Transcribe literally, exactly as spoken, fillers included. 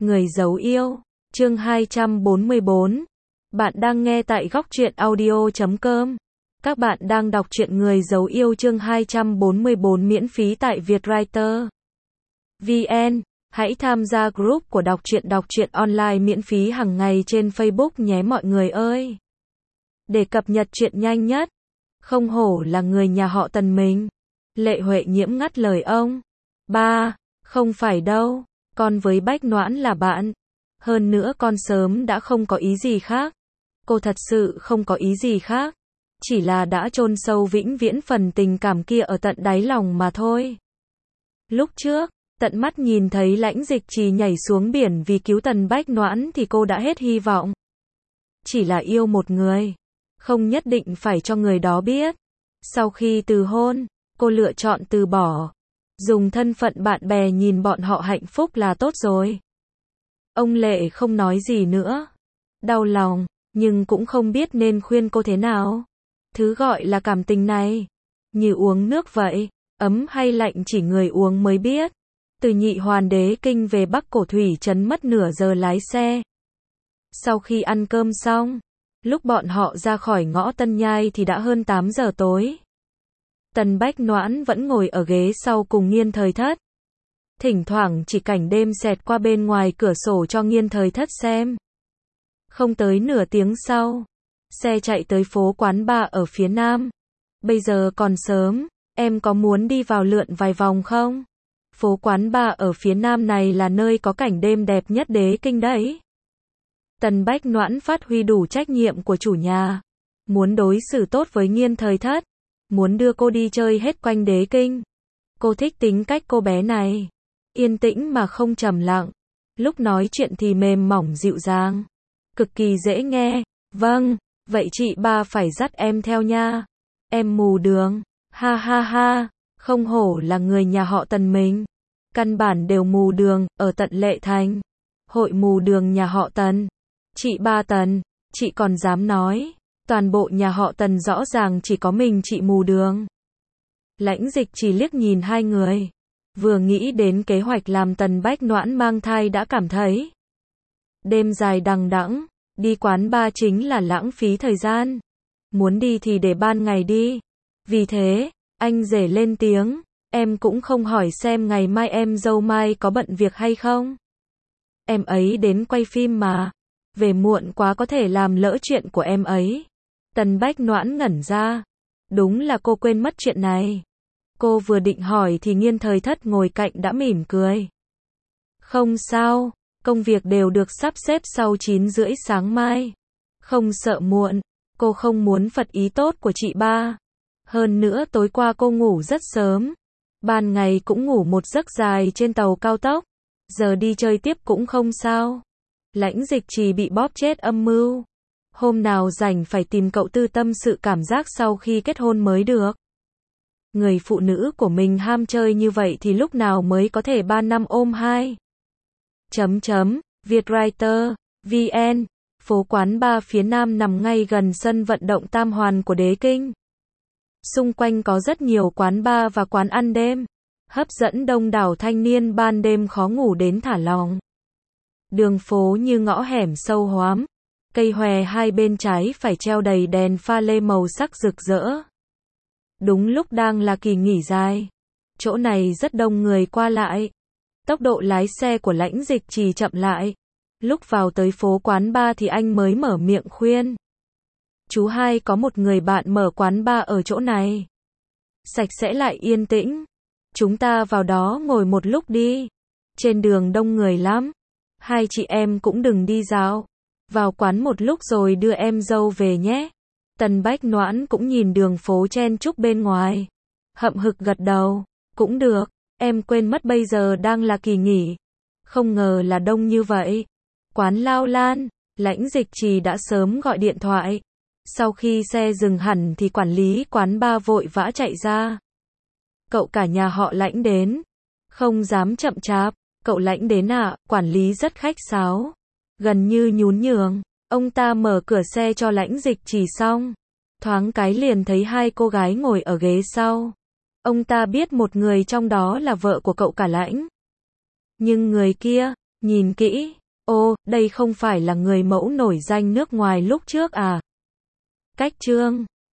Người giấu yêu, chương hai trăm bốn mươi bốn. Bạn đang nghe tại góc truyện audio chấm com. Các bạn đang đọc truyện Người giấu yêu chương hai trăm bốn mươi bốn miễn phí tại Vietwriter. vê en. Hãy tham gia group của đọc truyện đọc truyện online miễn phí hàng ngày trên Facebook nhé mọi người ơi. Để cập nhật truyện nhanh nhất. Không hổ là người nhà họ Tần mình. Lệ Huệ Nhiễm ngắt lời ông. Ba, không phải đâu. Con với Bách Noãn là bạn. Hơn nữa con sớm đã không có ý gì khác. Cô thật sự không có ý gì khác. Chỉ là đã chôn sâu vĩnh viễn phần tình cảm kia ở tận đáy lòng mà thôi. Lúc trước, tận mắt nhìn thấy Lãnh Dịch Trì nhảy xuống biển vì cứu Tần Bách Noãn thì cô đã hết hy vọng. Chỉ là yêu một người. Không nhất định phải cho người đó biết. Sau khi từ hôn, cô lựa chọn từ bỏ. Dùng thân phận bạn bè nhìn bọn họ hạnh phúc là tốt rồi. Ông Lệ không nói gì nữa. Đau lòng, nhưng cũng không biết nên khuyên cô thế nào. Thứ gọi là cảm tình này, như uống nước vậy, ấm hay lạnh chỉ người uống mới biết. Từ Nhị Hoàn Đế Kinh về Bắc Cổ Thủy Trấn mất nửa giờ lái xe. Sau khi ăn cơm xong, lúc bọn họ ra khỏi ngõ Tân Nhai thì đã hơn tám giờ tối. Tần Bách Noãn vẫn ngồi ở ghế sau cùng Nghiên Thời Thất. Thỉnh thoảng chỉ cảnh đêm xẹt qua bên ngoài cửa sổ cho Nghiên Thời Thất xem. Không tới nửa tiếng sau, xe chạy tới phố quán bar ở phía nam. Bây giờ còn sớm, em có muốn đi vào lượn vài vòng không? Phố quán bar ở phía nam này là nơi có cảnh đêm đẹp nhất Đế Kinh đấy. Tần Bách Noãn phát huy đủ trách nhiệm của chủ nhà. Muốn đối xử tốt với Nghiên Thời Thất. Muốn đưa cô đi chơi hết quanh Đế Kinh. Cô thích tính cách cô bé này. Yên tĩnh mà không trầm lặng. Lúc nói chuyện thì mềm mỏng dịu dàng. Cực kỳ dễ nghe. Vâng, vậy chị ba phải dắt em theo nha. Em mù đường. Ha ha ha. Không hổ là người nhà họ Tần mình. Căn bản đều mù đường, ở tận Lệ Thành. Hội mù đường nhà họ Tần. Chị ba Tần, chị còn dám nói. Toàn bộ nhà họ Tần rõ ràng chỉ có mình chị mù đường. Lãnh Dịch chỉ liếc nhìn hai người. Vừa nghĩ đến kế hoạch làm Tần Bách Noãn mang thai đã cảm thấy. Đêm dài đằng đẵng, đi quán bar chính là lãng phí thời gian. Muốn đi thì để ban ngày đi. Vì thế, anh rể lên tiếng. Em cũng không hỏi xem ngày mai em dâu Mai có bận việc hay không. Em ấy đến quay phim mà. Về muộn quá có thể làm lỡ chuyện của em ấy. Tần Bách Noãn ngẩn ra. Đúng là cô quên mất chuyện này. Cô vừa định hỏi thì Nghiên Thời Thất ngồi cạnh đã mỉm cười. Không sao, công việc đều được sắp xếp sau chín rưỡi sáng mai. Không sợ muộn, cô không muốn phật ý tốt của chị ba. Hơn nữa tối qua cô ngủ rất sớm. Ban ngày cũng ngủ một giấc dài trên tàu cao tốc. Giờ đi chơi tiếp cũng không sao. Lãnh Dịch Trì bị bóp chết âm mưu. Hôm nào rảnh phải tìm cậu tư tâm sự cảm giác sau khi kết hôn mới được. Người phụ nữ của mình ham chơi như vậy thì lúc nào mới có thể ba năm ôm hai. Chấm chấm, Vietwriter, vê en, phố quán bar phía nam nằm ngay gần sân vận động Tam Hoàn của Đế Kinh. Xung quanh có rất nhiều quán bar và quán ăn đêm, hấp dẫn đông đảo thanh niên ban đêm khó ngủ đến thả lỏng. Đường phố như ngõ hẻm sâu hoắm. Cây hòe hai bên trái phải treo đầy đèn pha lê màu sắc rực rỡ. Đúng lúc đang là kỳ nghỉ dài. Chỗ này rất đông người qua lại. Tốc độ lái xe của Lãnh Dịch Trì chậm lại. Lúc vào tới phố quán bar thì anh mới mở miệng khuyên. Chú hai có một người bạn mở quán bar ở chỗ này. Sạch sẽ lại yên tĩnh. Chúng ta vào đó ngồi một lúc đi. Trên đường đông người lắm. Hai chị em cũng đừng đi dạo. Vào quán một lúc rồi đưa em dâu về nhé. Tần Bách Noãn cũng nhìn đường phố chen chúc bên ngoài. Hậm hực gật đầu. Cũng được, em quên mất bây giờ đang là kỳ nghỉ. Không ngờ là đông như vậy. Quán Lao Lan, Lãnh Dịch Trì đã sớm gọi điện thoại. Sau khi xe dừng hẳn thì quản lý quán bar vội vã chạy ra. Cậu cả nhà họ Lãnh đến. Không dám chậm chạp. Cậu Lãnh đến à? Quản lý rất khách sáo. Gần như nhún nhường. Ông ta mở cửa xe cho Lãnh Dịch Trì xong. Thoáng cái liền thấy hai cô gái ngồi ở ghế sau. Ông ta biết một người trong đó là vợ của cậu cả Lãnh. Nhưng người kia, Nhìn kỹ, ô, đây không phải là người mẫu nổi danh nước ngoài lúc trước à? Cách chương